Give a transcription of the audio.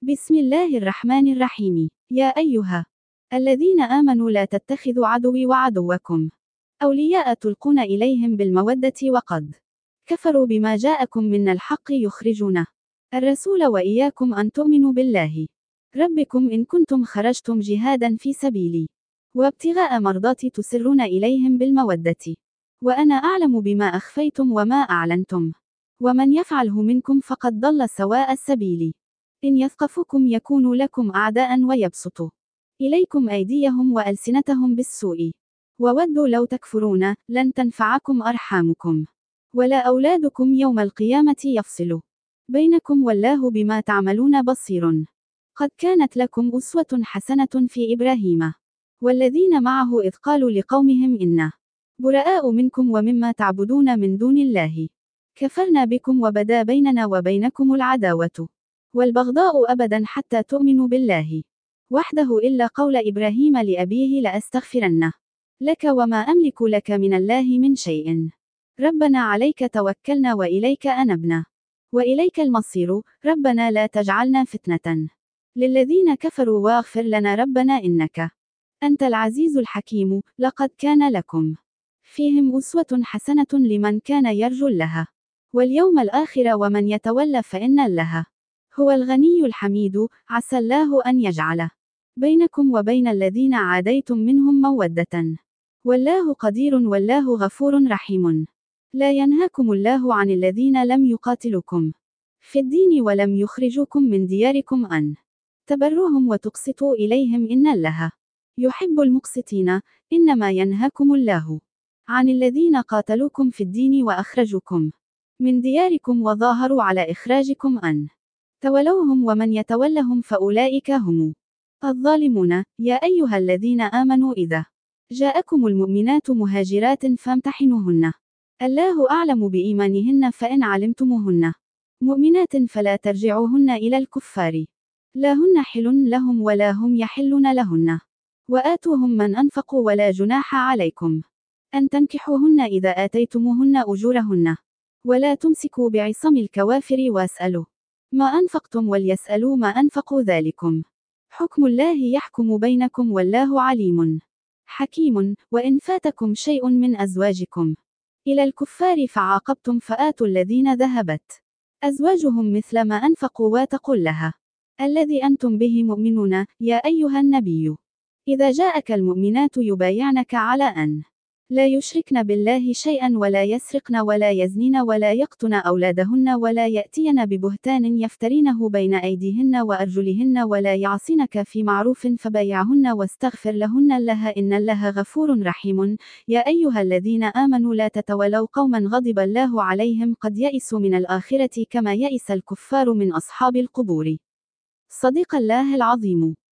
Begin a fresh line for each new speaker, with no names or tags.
بسم الله الرحمن الرحيم. يا أيها الذين آمنوا لا تتخذوا عدوي وعدوكم أولياء تلقون إليهم بالمودة وقد كفروا بما جاءكم من الحق يخرجون الرسول وإياكم أن تؤمنوا بالله ربكم إن كنتم خرجتم جهادا في سبيلي وابتغاء مرضاتي تسرون إليهم بالمودة وأنا أعلم بما أخفيتم وما أعلنتم ومن يفعله منكم فقد ضل سواء السبيل إن يثقفوكم يكونوا لكم أعداء ويبسطوا إليكم أيديهم وألسنتهم بالسوء وودوا لو تكفرون لن تنفعكم أرحامكم ولا أولادكم يوم القيامة يفصل بينكم والله بما تعملون بصير قد كانت لكم أسوة حسنة في إبراهيم والذين معه إذ قالوا لقومهم إنا براء منكم ومما تعبدون من دون الله كفرنا بكم وبدا بيننا وبينكم العداوة والبغضاء أبدا حتى تؤمنوا بالله وحده إلا قول إبراهيم لأبيه لأستغفرن لك وما أملك لك من الله من شيء ربنا عليك توكلنا وإليك أنبنا وإليك المصير ربنا لا تجعلنا فتنة للذين كفروا واغفر لنا ربنا إنك أنت العزيز الحكيم. لقد كان لكم فيهم أسوة حسنة لمن كان يرجو الله واليوم الآخر ومن يتولى فإن الله هو الغني الحميد. عسى الله أن يجعل بينكم وبين الذين عاديتم منهم مودة والله قدير والله غفور رحيم. لا ينهاكم الله عن الذين لم يقاتلوكم في الدين ولم يخرجوكم من دياركم أن تبروهم وتقسطوا إليهم إن الله يحب المقسطين. إنما ينهاكم الله عن الذين قاتلوكم في الدين وأخرجوكم من دياركم وظاهروا على إخراجكم أن تولوهم ومن يتولهم فأولئك هم الظالمون. يا أيها الذين آمنوا إذا جاءكم المؤمنات مهاجرات فامتحنوهن الله أعلم بإيمانهن فإن علمتموهن مؤمنات فلا ترجعوهن إلى الكفار لا هن حل لهم ولا هم يحلون لهن وآتوهم من أنفقوا ولا جناح عليكم أن تنكحوهن إذا آتيتموهن أجورهن ولا تمسكوا بعصم الكوافر واسألوا ما أنفقتم وليسألوا ما أنفقوا ذلكم حكم الله يحكم بينكم والله عليم حكيم. وإن فاتكم شيء من أزواجكم إلى الكفار فعاقبتم فآتوا الذين ذهبت أزواجهم مثل ما أنفقوا واتقوا الله الذي أنتم به مؤمنون. يا أيها النبي إذا جاءك المؤمنات يبايعنك على أن لا يشركن بالله شيئا ولا يسرقن ولا يزنين ولا يقتن أولادهن ولا يأتين ببهتان يفترينه بين أيديهن وأرجلهن ولا يعصينك في معروف فبايعهن واستغفر لهن الله إن الله غفور رحيم. يا أيها الذين آمنوا لا تتولوا قوما غضب الله عليهم قد يئسوا من الآخرة كما يئس الكفار من أصحاب القبور. صدق الله العظيم.